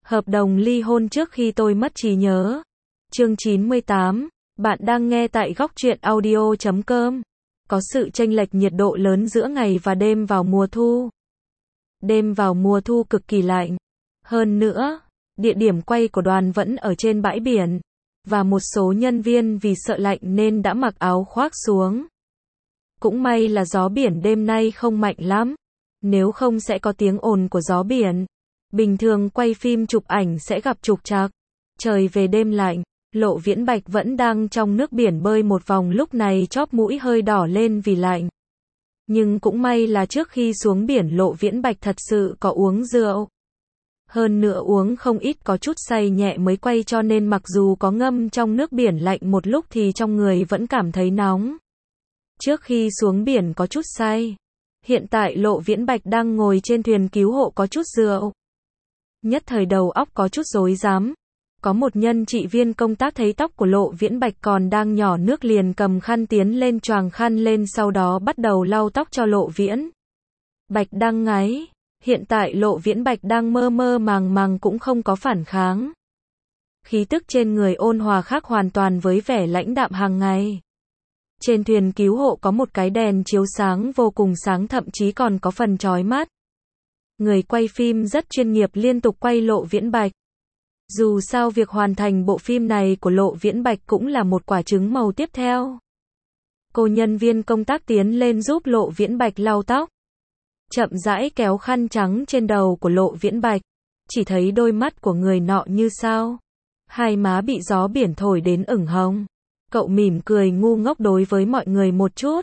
Hợp đồng ly hôn trước khi tôi mất trí nhớ. Chương 98. Bạn đang nghe tại góc truyện audio.com. Có sự chênh lệch nhiệt độ lớn giữa ngày và đêm vào mùa thu. Đêm vào mùa thu cực kỳ lạnh. Hơn nữa, địa điểm quay của đoàn vẫn ở trên bãi biển. Và một số nhân viên vì sợ lạnh nên đã mặc áo khoác xuống. Cũng may là gió biển đêm nay không mạnh lắm. Nếu không sẽ có tiếng ồn của gió biển. Bình thường quay phim chụp ảnh sẽ gặp trục trặc. Trời về đêm lạnh, Lộ Viễn Bạch vẫn đang trong nước biển bơi một vòng, lúc này chóp mũi hơi đỏ lên vì lạnh. Nhưng cũng may là trước khi xuống biển Lộ Viễn Bạch thật sự có uống rượu. Hơn nữa uống không ít, có chút say nhẹ mới quay, cho nên mặc dù có ngâm trong nước biển lạnh một lúc thì trong người vẫn cảm thấy nóng. Trước khi xuống biển có chút say. Hiện tại Lộ Viễn Bạch đang ngồi trên thuyền cứu hộ có chút rượu. Nhất thời đầu óc có chút rối rắm. Có một nhân trị viên công tác thấy tóc của Lộ Viễn Bạch còn đang nhỏ nước liền cầm khăn tiến lên choàng khăn lên, sau đó bắt đầu lau tóc cho Lộ Viễn Bạch đang ngáy. Hiện tại Lộ Viễn Bạch đang mơ mơ màng màng cũng không có phản kháng. Khí tức trên người ôn hòa khác hoàn toàn với vẻ lãnh đạm hàng ngày. Trên thuyền cứu hộ có một cái đèn chiếu sáng vô cùng sáng, thậm chí còn có phần chói mắt. Người quay phim rất chuyên nghiệp liên tục quay Lộ Viễn Bạch. Dù sao việc hoàn thành bộ phim này của Lộ Viễn Bạch cũng là một quả trứng màu tiếp theo. Cô nhân viên công tác tiến lên giúp Lộ Viễn Bạch lau tóc. Chậm rãi kéo khăn trắng trên đầu của Lộ Viễn Bạch. Chỉ thấy đôi mắt của người nọ như sao. Hai má bị gió biển thổi đến ửng hồng. Cậu mỉm cười ngu ngốc đối với mọi người một chút.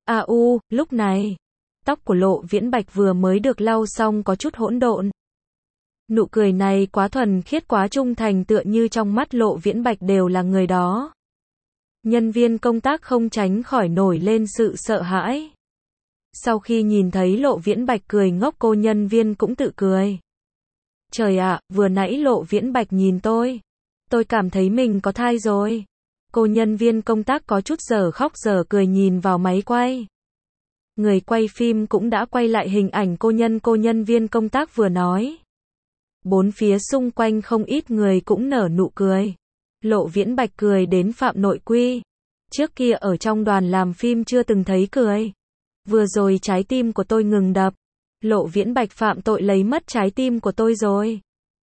Lúc này, tóc của Lộ Viễn Bạch vừa mới được lau xong có chút hỗn độn. Nụ cười này quá thuần khiết, quá trung thành, tựa như trong mắt Lộ Viễn Bạch đều là người đó. Nhân viên công tác không tránh khỏi nổi lên sự sợ hãi. Sau khi nhìn thấy Lộ Viễn Bạch cười ngốc, cô nhân viên cũng tự cười. Trời ạ, vừa nãy Lộ Viễn Bạch nhìn tôi cảm thấy mình có thai rồi. Cô nhân viên công tác có chút giờ khóc giờ cười nhìn vào máy quay. Người quay phim cũng đã quay lại hình ảnh cô nhân viên công tác vừa nói. Bốn phía xung quanh không ít người cũng nở nụ cười. Lộ Viễn Bạch cười đến phạm nội quy. Trước kia ở trong đoàn làm phim chưa từng thấy cười. Vừa rồi trái tim của tôi ngừng đập. Lộ Viễn Bạch phạm tội lấy mất trái tim của tôi rồi.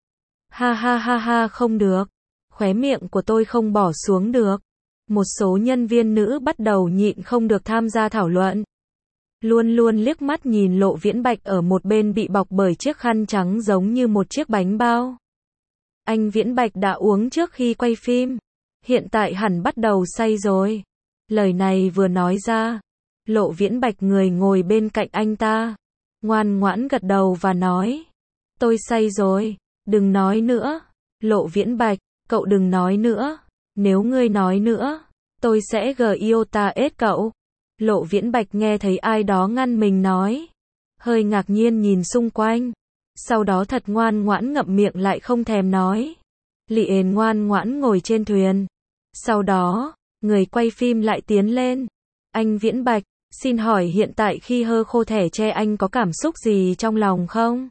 Ha ha ha ha, không được. Khóe miệng của tôi không bỏ xuống được. Một số nhân viên nữ bắt đầu nhịn không được tham gia thảo luận. Luôn luôn liếc mắt nhìn Lộ Viễn Bạch ở một bên bị bọc bởi chiếc khăn trắng giống như một chiếc bánh bao. Anh Viễn Bạch đã uống trước khi quay phim. Hiện tại hẳn bắt đầu say rồi. Lời này vừa nói ra, Lộ Viễn Bạch người ngồi bên cạnh anh ta ngoan ngoãn gật đầu và nói. Tôi say rồi, đừng nói nữa. Lộ Viễn Bạch, cậu đừng nói nữa. Nếu ngươi nói nữa, tôi sẽ GIOTA-S cậu. Lộ Viễn Bạch nghe thấy ai đó ngăn mình nói. Hơi ngạc nhiên nhìn xung quanh. Sau đó thật ngoan ngoãn ngậm miệng lại không thèm nói. Liền ngoan ngoãn ngồi trên thuyền. Sau đó, người quay phim lại tiến lên. Anh Viễn Bạch, xin hỏi hiện tại khi hơ khô thẻ tre anh có cảm xúc gì trong lòng không?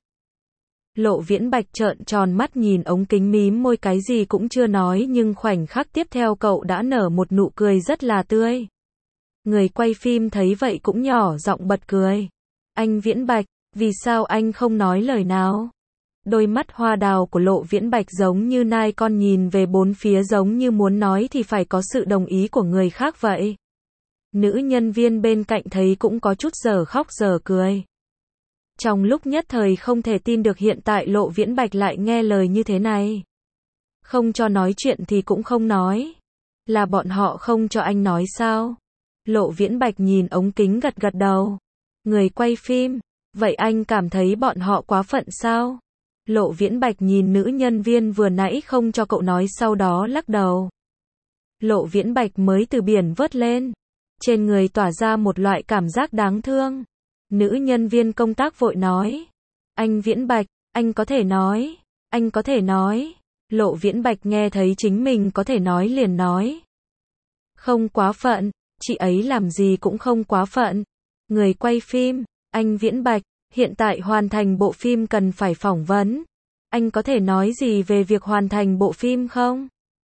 Lộ Viễn Bạch trợn tròn mắt nhìn ống kính, mím môi, cái gì cũng chưa nói, nhưng khoảnh khắc tiếp theo cậu đã nở một nụ cười rất là tươi. Người quay phim thấy vậy cũng nhỏ giọng bật cười. Anh Viễn Bạch, vì sao anh không nói lời nào? Đôi mắt hoa đào của Lộ Viễn Bạch giống như nai con nhìn về bốn phía, giống như muốn nói thì phải có sự đồng ý của người khác vậy. Nữ nhân viên bên cạnh thấy cũng có chút giờ khóc giờ cười. Trong lúc nhất thời không thể tin được hiện tại Lộ Viễn Bạch lại nghe lời như thế này. Không cho nói chuyện thì cũng không nói. Là bọn họ không cho anh nói sao? Lộ Viễn Bạch nhìn ống kính gật gật đầu. Người quay phim, vậy anh cảm thấy bọn họ quá phận sao? Lộ Viễn Bạch nhìn nữ nhân viên vừa nãy không cho cậu nói, sau đó lắc đầu. Lộ Viễn Bạch mới từ biển vớt lên. Trên người tỏa ra một loại cảm giác đáng thương. Nữ nhân viên công tác vội nói. Anh Viễn Bạch, anh có thể nói. Anh có thể nói. Lộ Viễn Bạch nghe thấy chính mình có thể nói liền nói. Không quá phận, chị ấy làm gì cũng không quá phận. Người quay phim, anh Viễn Bạch, hiện tại hoàn thành bộ phim cần phải phỏng vấn. Anh có thể nói gì về việc hoàn thành bộ phim không?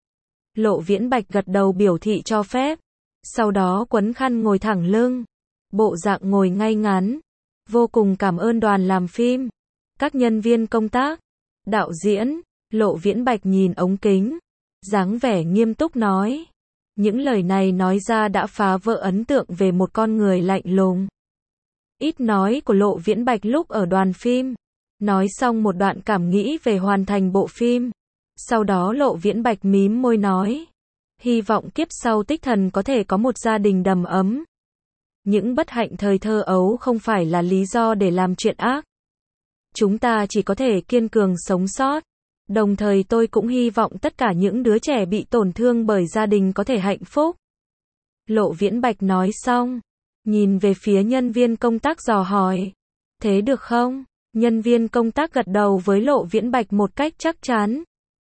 Lộ Viễn Bạch gật đầu biểu thị cho phép. Sau đó quấn khăn ngồi thẳng lưng. Bộ dạng ngồi ngay ngắn. Vô cùng cảm ơn đoàn làm phim. Các nhân viên công tác. Đạo diễn. Lộ Viễn Bạch nhìn ống kính. Dáng vẻ nghiêm túc nói. Những lời này nói ra đã phá vỡ ấn tượng về một con người lạnh lùng. Ít nói của Lộ Viễn Bạch lúc ở đoàn phim. Nói xong một đoạn cảm nghĩ về hoàn thành bộ phim. Sau đó Lộ Viễn Bạch mím môi nói. Hy vọng kiếp sau Tích Thần có thể có một gia đình đầm ấm. Những bất hạnh thời thơ ấu không phải là lý do để làm chuyện ác. Chúng ta chỉ có thể kiên cường sống sót. Đồng thời tôi cũng hy vọng tất cả những đứa trẻ bị tổn thương bởi gia đình có thể hạnh phúc. Lộ Viễn Bạch nói xong. Nhìn về phía nhân viên công tác dò hỏi. Thế được không? Nhân viên công tác gật đầu với Lộ Viễn Bạch một cách chắc chắn.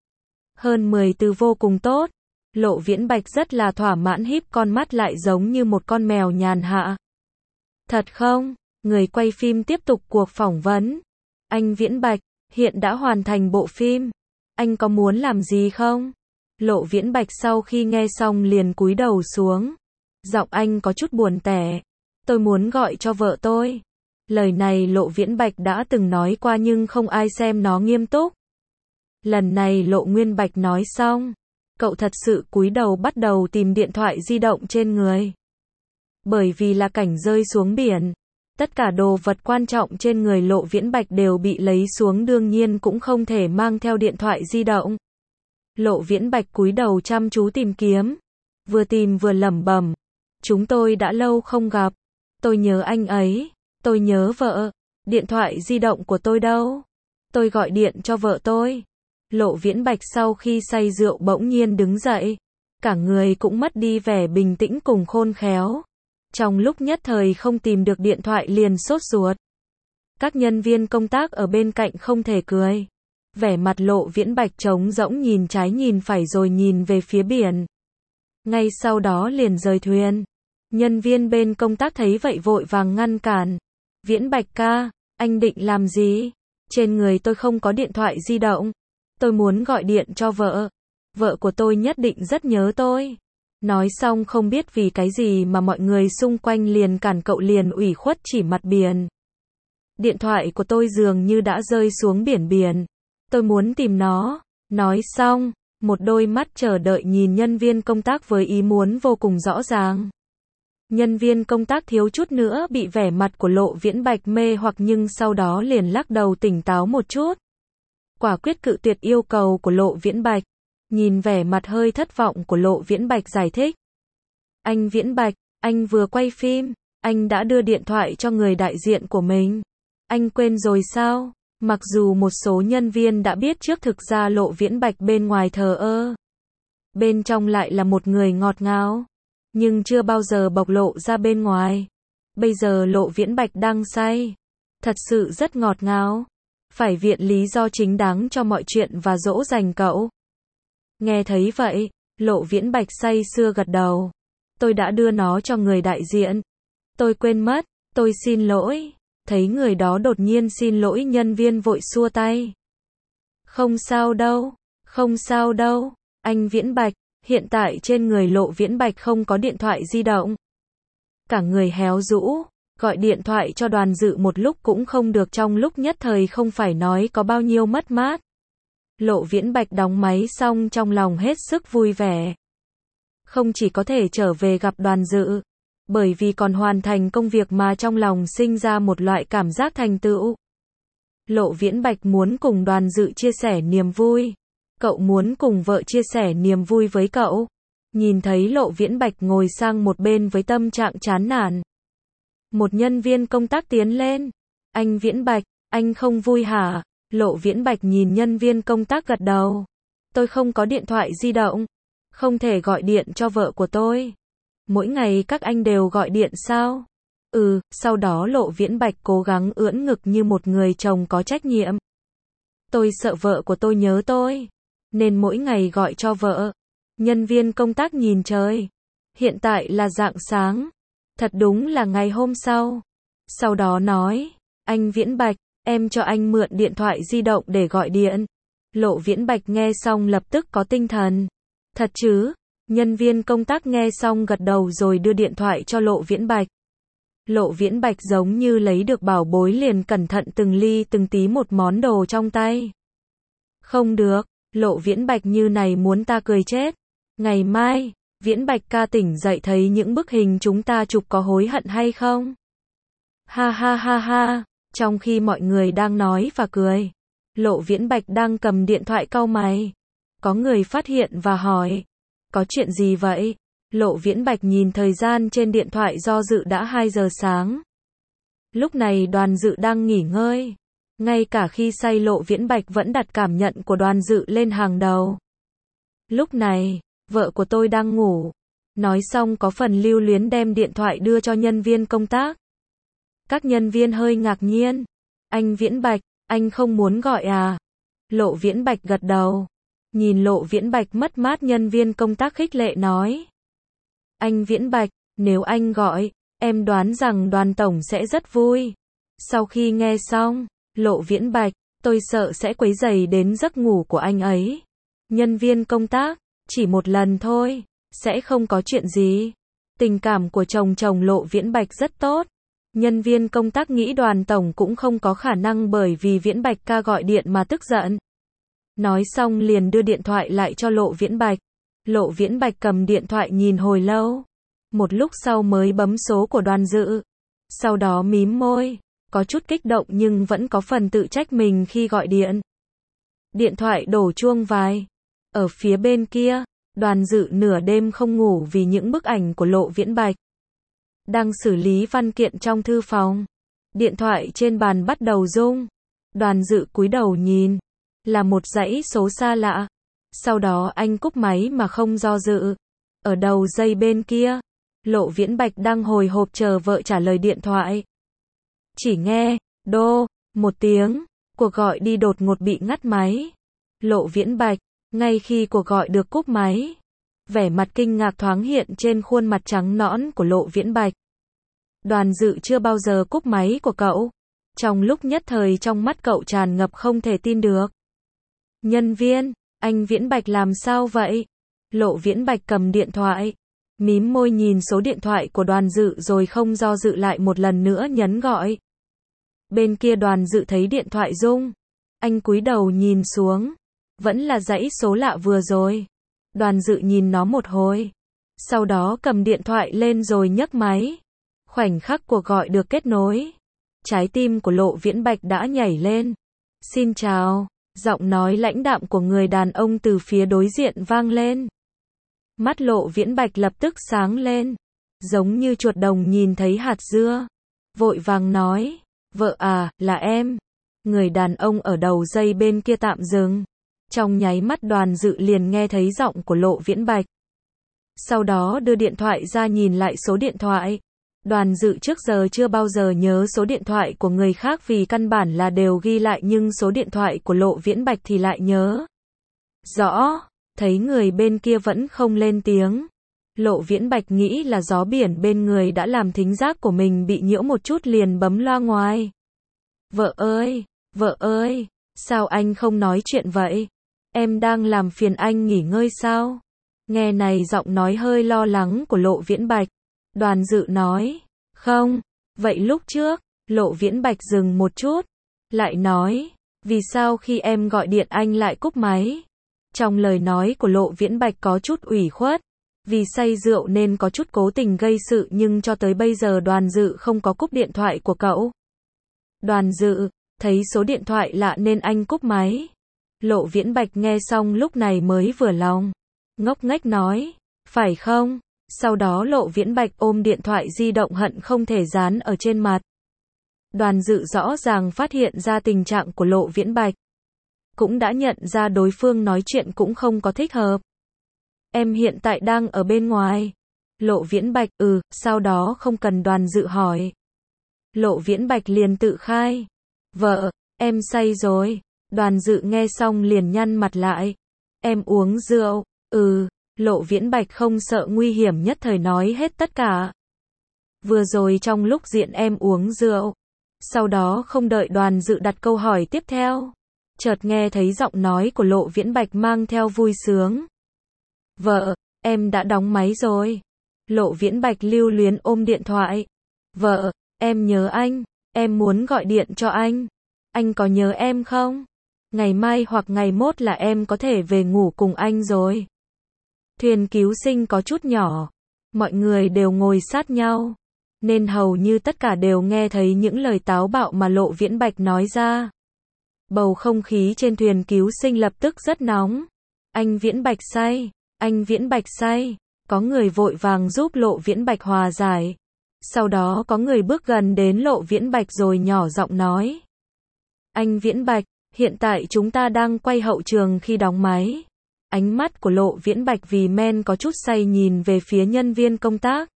Hơn 10 từ vô cùng tốt. Lộ Viễn Bạch rất là thỏa mãn híp con mắt lại giống như một con mèo nhàn hạ. Thật không? Người quay phim tiếp tục cuộc phỏng vấn. Anh Viễn Bạch, hiện đã hoàn thành bộ phim. Anh có muốn làm gì không? Lộ Viễn Bạch sau khi nghe xong liền cúi đầu xuống. Giọng anh có chút buồn tẻ. Tôi muốn gọi cho vợ tôi. Lời này Lộ Viễn Bạch đã từng nói qua nhưng không ai xem nó nghiêm túc. Lần này Lộ Nguyên Bạch nói xong. Cậu thật sự cúi đầu bắt đầu tìm điện thoại di động trên người. Bởi vì là cảnh rơi xuống biển. Tất cả đồ vật quan trọng trên người Lộ Viễn Bạch đều bị lấy xuống, đương nhiên cũng không thể mang theo điện thoại di động. Lộ Viễn Bạch cúi đầu chăm chú tìm kiếm. Vừa tìm vừa lẩm bẩm. Chúng tôi đã lâu không gặp. Tôi nhớ anh ấy. Tôi nhớ vợ. Điện thoại di động của tôi đâu? Tôi gọi điện cho vợ tôi. Lộ Viễn Bạch sau khi say rượu bỗng nhiên đứng dậy. Cả người cũng mất đi vẻ bình tĩnh cùng khôn khéo. Trong lúc nhất thời không tìm được điện thoại liền sốt ruột. Các nhân viên công tác ở bên cạnh không thể cười. Vẻ mặt Lộ Viễn Bạch trống rỗng nhìn trái nhìn phải rồi nhìn về phía biển. Ngay sau đó liền rời thuyền. Nhân viên bên công tác thấy vậy vội vàng ngăn cản. Viễn Bạch ca, anh định làm gì? Trên người tôi không có điện thoại di động. Tôi muốn gọi điện cho vợ. Vợ của tôi nhất định rất nhớ tôi. Nói xong không biết vì cái gì mà mọi người xung quanh liền cản cậu, liền ủy khuất chỉ mặt biển. Điện thoại của tôi dường như đã rơi xuống biển. Tôi muốn tìm nó. Nói xong, một đôi mắt chờ đợi nhìn nhân viên công tác với ý muốn vô cùng rõ ràng. Nhân viên công tác thiếu chút nữa bị vẻ mặt của Lộ Viễn Bạch mê hoặc nhưng sau đó liền lắc đầu tỉnh táo một chút. Quả quyết cự tuyệt yêu cầu của Lộ Viễn Bạch. Nhìn vẻ mặt hơi thất vọng của Lộ Viễn Bạch giải thích. Anh Viễn Bạch, anh vừa quay phim, anh đã đưa điện thoại cho người đại diện của mình. Anh quên rồi sao? Mặc dù một số nhân viên đã biết trước, thực ra Lộ Viễn Bạch bên ngoài thờ ơ. Bên trong lại là một người ngọt ngào. Nhưng chưa bao giờ bộc lộ ra bên ngoài. Bây giờ Lộ Viễn Bạch đang say. Thật sự rất ngọt ngào. Phải viện lý do chính đáng cho mọi chuyện và dỗ dành cậu. Nghe thấy vậy, Lộ Viễn Bạch say sưa gật đầu. Tôi đã đưa nó cho người đại diện. Tôi quên mất, tôi xin lỗi. Thấy người đó đột nhiên xin lỗi, nhân viên vội xua tay. Không sao đâu, không sao đâu, anh Viễn Bạch. Hiện tại trên người Lộ Viễn Bạch không có điện thoại di động. Cả người héo rũ, gọi điện thoại cho Đoàn Dự một lúc cũng không được, trong lúc nhất thời không phải nói có bao nhiêu mất mát. Lộ Viễn Bạch đóng máy xong trong lòng hết sức vui vẻ. Không chỉ có thể trở về gặp Đoàn Dự, bởi vì còn hoàn thành công việc mà trong lòng sinh ra một loại cảm giác thành tựu. Lộ Viễn Bạch muốn cùng Đoàn Dự chia sẻ niềm vui. Cậu muốn cùng vợ chia sẻ niềm vui với cậu. Nhìn thấy Lộ Viễn Bạch ngồi sang một bên với tâm trạng chán nản. Một nhân viên công tác tiến lên. Anh Viễn Bạch, anh không vui hả? Lộ Viễn Bạch nhìn nhân viên công tác gật đầu. Tôi không có điện thoại di động. Không thể gọi điện cho vợ của tôi. Mỗi ngày các anh đều gọi điện sao? Sau đó Lộ Viễn Bạch cố gắng ưỡn ngực như một người chồng có trách nhiệm. Tôi sợ vợ của tôi nhớ tôi. Nên mỗi ngày gọi cho vợ. Nhân viên công tác nhìn trời. Hiện tại là rạng sáng. Thật đúng là ngày hôm sau. Sau đó nói. Anh Viễn Bạch, em cho anh mượn điện thoại di động để gọi điện. Lộ Viễn Bạch nghe xong lập tức có tinh thần. Thật chứ? Nhân viên công tác nghe xong gật đầu rồi đưa điện thoại cho Lộ Viễn Bạch. Lộ Viễn Bạch giống như lấy được bảo bối liền cẩn thận từng ly từng tí một món đồ trong tay. Không được, Lộ Viễn Bạch như này muốn ta cười chết. Ngày mai, Viễn Bạch ca tỉnh dậy thấy những bức hình chúng ta chụp có hối hận hay không? Ha ha ha ha, trong khi mọi người đang nói và cười, Lộ Viễn Bạch đang cầm điện thoại cau mày. Có người phát hiện và hỏi, có chuyện gì vậy? Lộ Viễn Bạch nhìn thời gian trên điện thoại do dự đã 2 giờ sáng. Lúc này Đoàn Dự đang nghỉ ngơi. Ngay cả khi say Lộ Viễn Bạch vẫn đặt cảm nhận của Đoàn Dự lên hàng đầu. Lúc này, vợ của tôi đang ngủ. Nói xong có phần lưu luyến đem điện thoại đưa cho nhân viên công tác. Các nhân viên hơi ngạc nhiên. Anh Viễn Bạch, anh không muốn gọi à? Lộ Viễn Bạch gật đầu. Nhìn Lộ Viễn Bạch mất mát, nhân viên công tác khích lệ nói. Anh Viễn Bạch, nếu anh gọi, em đoán rằng Đoàn tổng sẽ rất vui. Sau khi nghe xong, Lộ Viễn Bạch, tôi sợ sẽ quấy rầy đến giấc ngủ của anh ấy. Nhân viên công tác, chỉ một lần thôi, sẽ không có chuyện gì. Tình cảm của chồng Lộ Viễn Bạch rất tốt. Nhân viên công tác nghĩ Đoàn tổng cũng không có khả năng bởi vì Viễn Bạch ca gọi điện mà tức giận. Nói xong liền đưa điện thoại lại cho Lộ Viễn Bạch. Lộ Viễn Bạch cầm điện thoại nhìn hồi lâu. Một lúc sau mới bấm số của Đoàn Dự. Sau đó mím môi, có chút kích động nhưng vẫn có phần tự trách mình khi gọi điện. Điện thoại đổ chuông vài. Ở phía bên kia, Đoàn Dự nửa đêm không ngủ vì những bức ảnh của Lộ Viễn Bạch. Đang xử lý văn kiện trong thư phòng. Điện thoại trên bàn bắt đầu rung. Đoàn Dự cúi đầu nhìn. Là một dãy số xa lạ. Sau đó anh cúp máy mà không do dự. Ở đầu dây bên kia, Lộ Viễn Bạch đang hồi hộp chờ vợ trả lời điện thoại. Chỉ nghe, đô, một tiếng, cuộc gọi đi đột ngột bị ngắt máy. Lộ Viễn Bạch, ngay khi cuộc gọi được cúp máy, vẻ mặt kinh ngạc thoáng hiện trên khuôn mặt trắng nõn của Lộ Viễn Bạch. Đoàn Dự chưa bao giờ cúp máy của cậu. Trong lúc nhất thời trong mắt cậu tràn ngập không thể tin được. Nhân viên, anh Viễn Bạch làm sao vậy? Lộ Viễn Bạch cầm điện thoại, mím môi nhìn số điện thoại của Đoàn Dự rồi không do dự lại một lần nữa nhấn gọi. Bên kia Đoàn Dự thấy điện thoại rung. Anh cúi đầu nhìn xuống. Vẫn là dãy số lạ vừa rồi. Đoàn Dự nhìn nó một hồi. Sau đó cầm điện thoại lên rồi nhấc máy. Khoảnh khắc cuộc gọi được kết nối. Trái tim của Lộ Viễn Bạch đã nhảy lên. Xin chào. Giọng nói lãnh đạm của người đàn ông từ phía đối diện vang lên. Mắt Lộ Viễn Bạch lập tức sáng lên. Giống như chuột đồng nhìn thấy hạt dưa. Vội vàng nói. Vợ à, là em. Người đàn ông ở đầu dây bên kia tạm dừng. Trong nháy mắt Đoàn Dự liền nghe thấy giọng của Lộ Viễn Bạch. Sau đó đưa điện thoại ra nhìn lại số điện thoại. Đoàn Dự trước giờ chưa bao giờ nhớ số điện thoại của người khác vì căn bản là đều ghi lại, nhưng số điện thoại của Lộ Viễn Bạch thì lại nhớ rõ. Thấy người bên kia vẫn không lên tiếng. Lộ Viễn Bạch nghĩ là gió biển bên người đã làm thính giác của mình bị nhiễu một chút liền bấm loa ngoài. Vợ ơi, sao anh không nói chuyện vậy? Em đang làm phiền anh nghỉ ngơi sao? Nghe này giọng nói hơi lo lắng của Lộ Viễn Bạch. Đoàn Dự nói, không, vậy lúc trước, Lộ Viễn Bạch dừng một chút, lại nói, vì sao khi em gọi điện anh lại cúp máy? Trong lời nói của Lộ Viễn Bạch có chút ủy khuất, vì say rượu nên có chút cố tình gây sự nhưng cho tới bây giờ Đoàn Dự không có cúp điện thoại của cậu. Đoàn Dự, thấy số điện thoại lạ nên anh cúp máy. Lộ Viễn Bạch nghe xong lúc này mới vừa lòng, ngốc nghếch nói, phải không? Sau đó Lộ Viễn Bạch ôm điện thoại di động hận không thể dán ở trên mặt. Đoàn Dự rõ ràng phát hiện ra tình trạng của Lộ Viễn Bạch. Cũng đã nhận ra đối phương nói chuyện cũng không có thích hợp. Em hiện tại đang ở bên ngoài. Lộ Viễn Bạch, sau đó không cần Đoàn Dự hỏi. Lộ Viễn Bạch liền tự khai. Vợ, em say rồi. Đoàn Dự nghe xong liền nhăn mặt lại. Em uống rượu, Lộ Viễn Bạch không sợ nguy hiểm nhất thời nói hết tất cả. Vừa rồi trong lúc diện em uống rượu. Sau đó không đợi Đoàn Dự đặt câu hỏi tiếp theo. chợt nghe thấy giọng nói của Lộ Viễn Bạch mang theo vui sướng. Vợ, em đã đóng máy rồi. Lộ Viễn Bạch lưu luyến ôm điện thoại. Vợ, em nhớ anh, em muốn gọi điện cho anh. Anh có nhớ em không? Ngày mai hoặc ngày mốt là em có thể về ngủ cùng anh rồi. Thuyền cứu sinh có chút nhỏ, mọi người đều ngồi sát nhau, nên hầu như tất cả đều nghe thấy những lời táo bạo mà Lộ Viễn Bạch nói ra. Bầu không khí trên thuyền cứu sinh lập tức rất nóng. Anh Viễn Bạch say, anh Viễn Bạch say. Có người vội vàng giúp Lộ Viễn Bạch hòa giải. Sau đó có người bước gần đến Lộ Viễn Bạch rồi nhỏ giọng nói. Anh Viễn Bạch, hiện tại chúng ta đang quay hậu trường khi đóng máy. Ánh mắt của Lộ Viễn Bạch vì men có chút say nhìn về phía nhân viên công tác.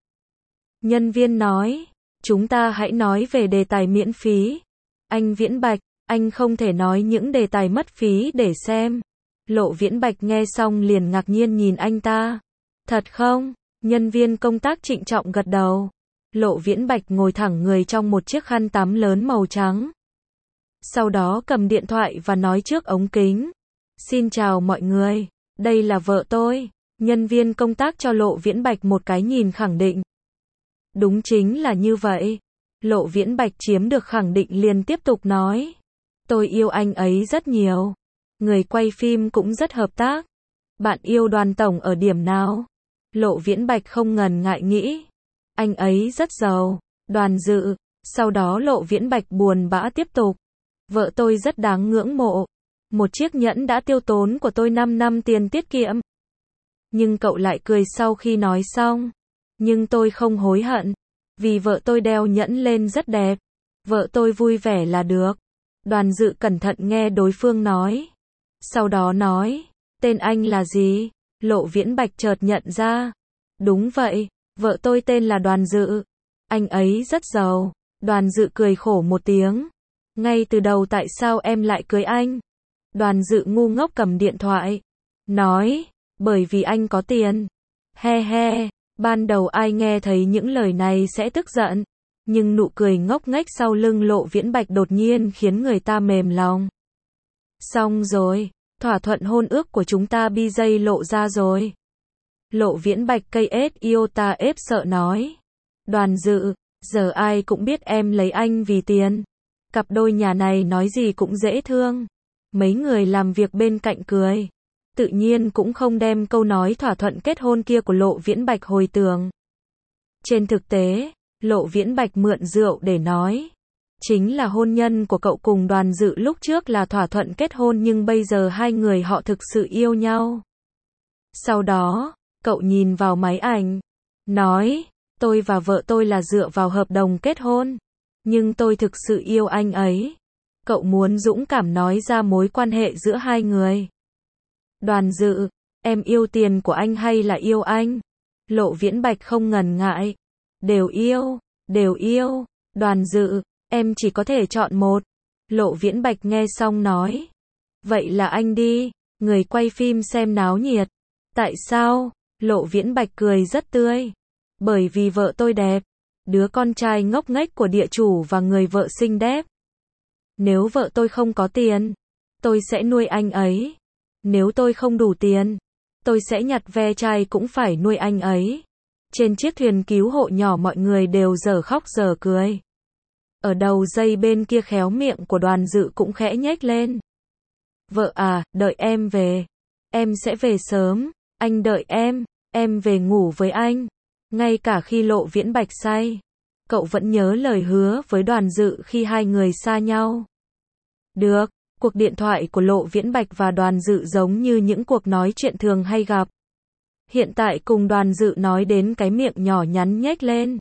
Nhân viên nói, chúng ta hãy nói về đề tài miễn phí. Anh Viễn Bạch, anh không thể nói những đề tài mất phí để xem. Lộ Viễn Bạch nghe xong liền ngạc nhiên nhìn anh ta. Thật không? Nhân viên công tác trịnh trọng gật đầu. Lộ Viễn Bạch ngồi thẳng người trong một chiếc khăn tắm lớn màu trắng. Sau đó cầm điện thoại và nói trước ống kính. Xin chào mọi người, đây là vợ tôi. Nhân viên công tác cho Lộ Viễn Bạch một cái nhìn khẳng định. Đúng chính là như vậy. Lộ Viễn Bạch chiếm được khẳng định liền tiếp tục nói. Tôi yêu anh ấy rất nhiều. Người quay phim cũng rất hợp tác. Bạn yêu Đoàn tổng ở điểm nào? Lộ Viễn Bạch không ngần ngại nghĩ. Anh ấy rất giàu. Đoàn Dự. Sau đó Lộ Viễn Bạch buồn bã tiếp tục. Vợ tôi rất đáng ngưỡng mộ. Một chiếc nhẫn đã tiêu tốn của tôi 5 năm tiền tiết kiệm. Nhưng cậu lại cười sau khi nói xong. Nhưng tôi không hối hận. Vì vợ tôi đeo nhẫn lên rất đẹp. Vợ tôi vui vẻ là được. Đoàn Dự cẩn thận nghe đối phương nói. Sau đó nói. Tên anh là gì? Lộ Viễn Bạch chợt nhận ra. Đúng vậy, vợ tôi tên là Đoàn Dự. Anh ấy rất giàu. Đoàn Dự cười khổ một tiếng. Ngay từ đầu tại sao em lại cưới anh? Đoàn Dự ngu ngốc cầm điện thoại. Nói, bởi vì anh có tiền. He he, ban đầu ai nghe thấy những lời này sẽ tức giận. Nhưng nụ cười ngốc nghếch sau lưng Lộ Viễn Bạch đột nhiên khiến người ta mềm lòng. Xong rồi, thỏa thuận hôn ước của chúng ta BJ lộ ra rồi. Lộ Viễn Bạch cây ết iota ếp sợ nói. Đoàn Dự, giờ ai cũng biết em lấy anh vì tiền. Cặp đôi nhà này nói gì cũng dễ thương. Mấy người làm việc bên cạnh cười. Tự nhiên cũng không đem câu nói thỏa thuận kết hôn kia của Lộ Viễn Bạch hồi tưởng. Trên thực tế, Lộ Viễn Bạch mượn rượu để nói. Chính là hôn nhân của cậu cùng Đoàn Dự lúc trước là thỏa thuận kết hôn nhưng bây giờ hai người họ thực sự yêu nhau. Sau đó, cậu nhìn vào máy ảnh. Nói, tôi và vợ tôi là dựa vào hợp đồng kết hôn. Nhưng tôi thực sự yêu anh ấy. Cậu muốn dũng cảm nói ra mối quan hệ giữa hai người. Đoàn Dự, em yêu tiền của anh hay là yêu anh? Lộ Viễn Bạch không ngần ngại. Đều yêu, đều yêu. Đoàn Dự, em chỉ có thể chọn một. Lộ Viễn Bạch nghe xong nói. Vậy là anh đi. Người quay phim xem náo nhiệt. Tại sao? Lộ Viễn Bạch cười rất tươi. Bởi vì vợ tôi đẹp. Đứa con trai ngốc nghếch của địa chủ và người vợ xinh đẹp. Nếu vợ tôi không có tiền, tôi sẽ nuôi anh ấy. Nếu tôi không đủ tiền, tôi sẽ nhặt ve chai cũng phải nuôi anh ấy. Trên chiếc thuyền cứu hộ nhỏ mọi người đều dở khóc dở cười. Ở đầu dây bên kia khéo miệng của Đoàn Dự cũng khẽ nhếch lên. Vợ à, đợi em về. Em sẽ về sớm. Anh đợi em về ngủ với anh. Ngay cả khi Lộ Viễn Bạch say, cậu vẫn nhớ lời hứa với Đoàn Dự khi hai người xa nhau. Được, cuộc điện thoại của Lộ Viễn Bạch và Đoàn Dự giống như những cuộc nói chuyện thường hay gặp. Hiện tại cùng Đoàn Dự nói đến cái miệng nhỏ nhắn nhếch lên.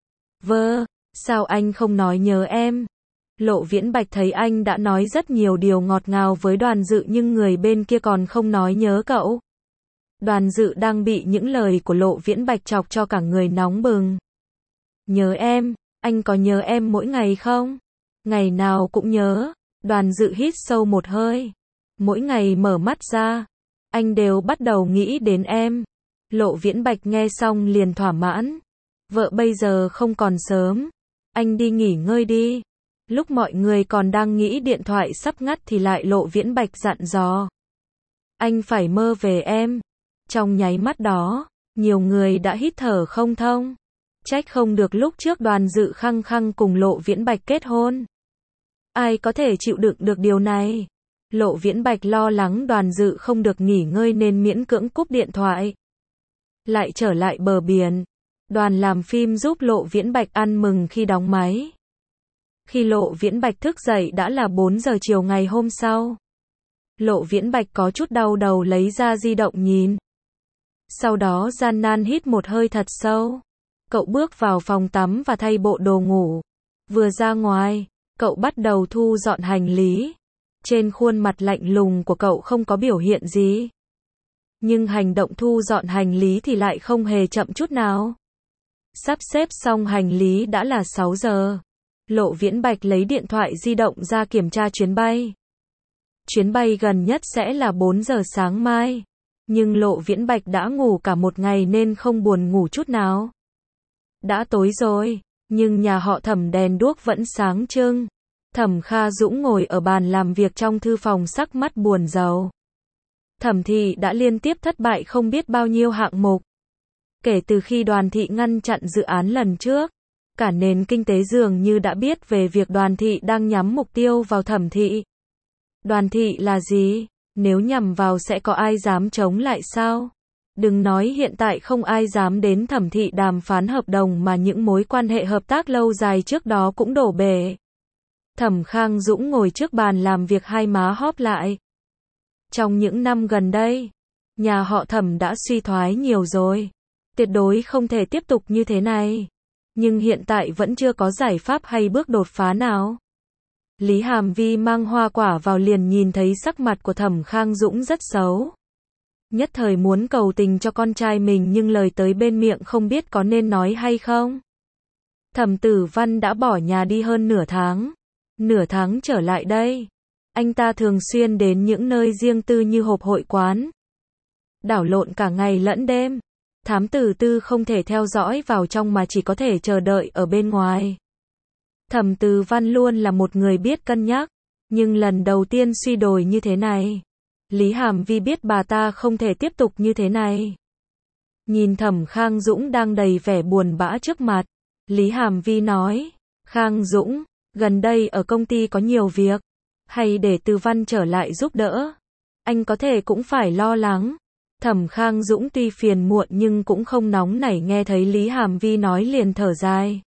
Vơ, sao anh không nói nhớ em? Lộ Viễn Bạch thấy anh đã nói rất nhiều điều ngọt ngào với Đoàn Dự nhưng người bên kia còn không nói nhớ cậu. Đoàn Dự đang bị những lời của Lộ Viễn Bạch chọc cho cả người nóng bừng. Nhớ em, anh có nhớ em mỗi ngày không? Ngày nào cũng nhớ. Đoàn Dự hít sâu một hơi. Mỗi ngày mở mắt ra, anh đều bắt đầu nghĩ đến em. Lộ Viễn Bạch nghe xong liền thỏa mãn. Vợ bây giờ không còn sớm. Anh đi nghỉ ngơi đi. Lúc mọi người còn đang nghĩ điện thoại sắp ngắt thì lại Lộ Viễn Bạch dặn dò. Anh phải mơ về em. Trong nháy mắt đó, nhiều người đã hít thở không thông. Trách không được lúc trước Đoàn Dự khăng khăng cùng Lộ Viễn Bạch kết hôn. Ai có thể chịu đựng được điều này? Lộ Viễn Bạch lo lắng Đoàn Dự không được nghỉ ngơi nên miễn cưỡng cúp điện thoại. Lại trở lại bờ biển. Đoàn làm phim giúp Lộ Viễn Bạch ăn mừng khi đóng máy. Khi Lộ Viễn Bạch thức dậy đã là 4 giờ chiều ngày hôm sau. Lộ Viễn Bạch có chút đau đầu lấy ra di động nhìn. Sau đó gian nan hít một hơi thật sâu. Cậu bước vào phòng tắm và thay bộ đồ ngủ. Vừa ra ngoài, cậu bắt đầu thu dọn hành lý. Trên khuôn mặt lạnh lùng của cậu không có biểu hiện gì. Nhưng hành động thu dọn hành lý thì lại không hề chậm chút nào. Sắp xếp xong hành lý đã là 6 giờ. Lộ Viễn Bạch lấy điện thoại di động ra kiểm tra chuyến bay. Chuyến bay gần nhất sẽ là 4 giờ sáng mai. Nhưng Lộ Viễn Bạch đã ngủ cả một ngày nên không buồn ngủ chút nào. Đã tối rồi, nhưng nhà họ Thẩm đèn đuốc vẫn sáng trưng. Thẩm Kha Dũng ngồi ở bàn làm việc trong thư phòng sắc mắt buồn rầu. Thẩm thị đã liên tiếp thất bại không biết bao nhiêu hạng mục. Kể từ khi Đoàn thị ngăn chặn dự án lần trước, cả nền kinh tế dường như đã biết về việc Đoàn thị đang nhắm mục tiêu vào Thẩm thị. Đoàn thị là gì? Nếu nhằm vào sẽ có ai dám chống lại sao? Đừng nói hiện tại không ai dám đến Thẩm thị đàm phán hợp đồng mà những mối quan hệ hợp tác lâu dài trước đó cũng đổ bể. Thẩm Khang Dũng ngồi trước bàn làm việc hai má hóp lại. Trong những năm gần đây, nhà họ Thẩm đã suy thoái nhiều rồi. Tuyệt đối không thể tiếp tục như thế này. Nhưng hiện tại vẫn chưa có giải pháp hay bước đột phá nào. Lý Hàm Vi mang hoa quả vào liền nhìn thấy sắc mặt của Thẩm Khang Dũng rất xấu. Nhất thời muốn cầu tình cho con trai mình nhưng lời tới bên miệng không biết có nên nói hay không. Thẩm Tử Văn đã bỏ nhà đi hơn nửa tháng. Nửa tháng trở lại đây, anh ta thường xuyên đến những nơi riêng tư như hộp hội quán. Đảo lộn cả ngày lẫn đêm. Thám tử Tư không thể theo dõi vào trong mà chỉ có thể chờ đợi ở bên ngoài. Thẩm Tử Văn luôn là một người biết cân nhắc, nhưng lần đầu tiên suy đồi như thế này. Lý Hàm Vi biết bà ta không thể tiếp tục như thế này. Nhìn Thẩm Khang Dũng đang đầy vẻ buồn bã trước mặt, Lý Hàm Vi nói, Khang Dũng, gần đây ở công ty có nhiều việc, hay để Từ Văn trở lại giúp đỡ. Anh có thể cũng phải lo lắng. Thẩm Khang Dũng tuy phiền muộn nhưng cũng không nóng nảy nghe thấy Lý Hàm Vi nói liền thở dài.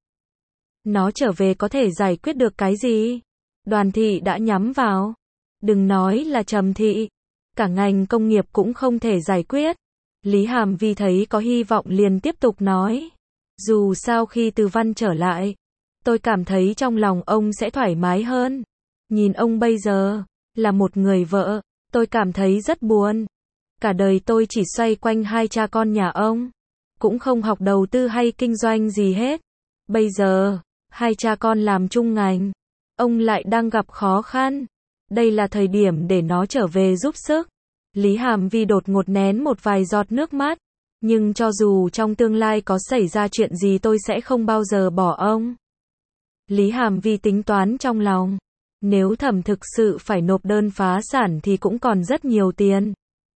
Nó trở về có thể giải quyết được cái gì? Đoàn thị đã nhắm vào. Đừng nói là Trầm thị. Cả ngành công nghiệp cũng không thể giải quyết. Lý Hàm Vi thấy có hy vọng liền tiếp tục nói. Dù sao khi Từ Văn trở lại, tôi cảm thấy trong lòng ông sẽ thoải mái hơn. Nhìn ông bây giờ, là một người vợ, tôi cảm thấy rất buồn. Cả đời tôi chỉ xoay quanh hai cha con nhà ông. Cũng không học đầu tư hay kinh doanh gì hết. Bây giờ, hai cha con làm chung ngành. Ông lại đang gặp khó khăn. Đây là thời điểm để nó trở về giúp sức. Lý Hàm Vi đột ngột nén một vài giọt nước mắt. Nhưng cho dù trong tương lai có xảy ra chuyện gì tôi sẽ không bao giờ bỏ ông. Lý Hàm Vi tính toán trong lòng. Nếu Thẩm thực sự phải nộp đơn phá sản thì cũng còn rất nhiều tiền.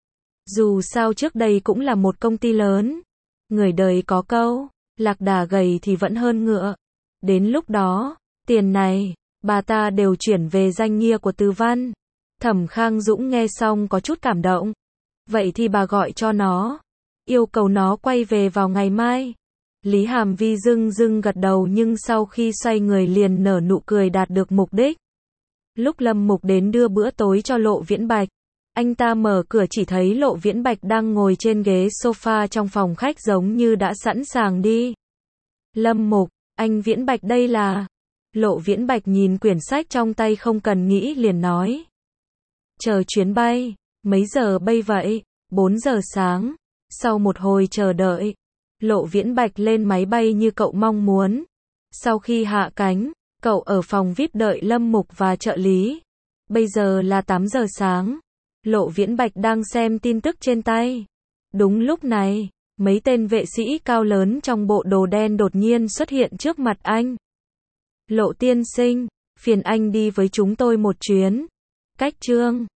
Dù sao trước đây cũng là một công ty lớn. Người đời có câu, lạc đà gầy thì vẫn hơn ngựa. Đến lúc đó, tiền này, bà ta đều chuyển về danh nghĩa của Từ Văn. Thẩm Khang Dũng nghe xong có chút cảm động. Vậy thì bà gọi cho nó. Yêu cầu nó quay về vào ngày mai. Lý Hàm Vi dưng dưng gật đầu nhưng sau khi xoay người liền nở nụ cười đạt được mục đích. Lúc Lâm Mục đến đưa bữa tối cho Lộ Viễn Bạch, anh ta mở cửa chỉ thấy Lộ Viễn Bạch đang ngồi trên ghế sofa trong phòng khách giống như đã sẵn sàng đi. Lâm Mục, anh Viễn Bạch đây là... Lộ Viễn Bạch nhìn quyển sách trong tay không cần nghĩ liền nói. Chờ chuyến bay, mấy giờ bay vậy? 4 giờ sáng. Sau một hồi chờ đợi, Lộ Viễn Bạch lên máy bay như cậu mong muốn. Sau khi hạ cánh, cậu ở phòng VIP đợi Lâm Mục và trợ lý. Bây giờ là 8 giờ sáng. Lộ Viễn Bạch đang xem tin tức trên tay. Đúng lúc này, mấy tên vệ sĩ cao lớn trong bộ đồ đen đột nhiên xuất hiện trước mặt anh. Lộ tiên sinh, Phiền anh đi với chúng tôi một chuyến. Cách chương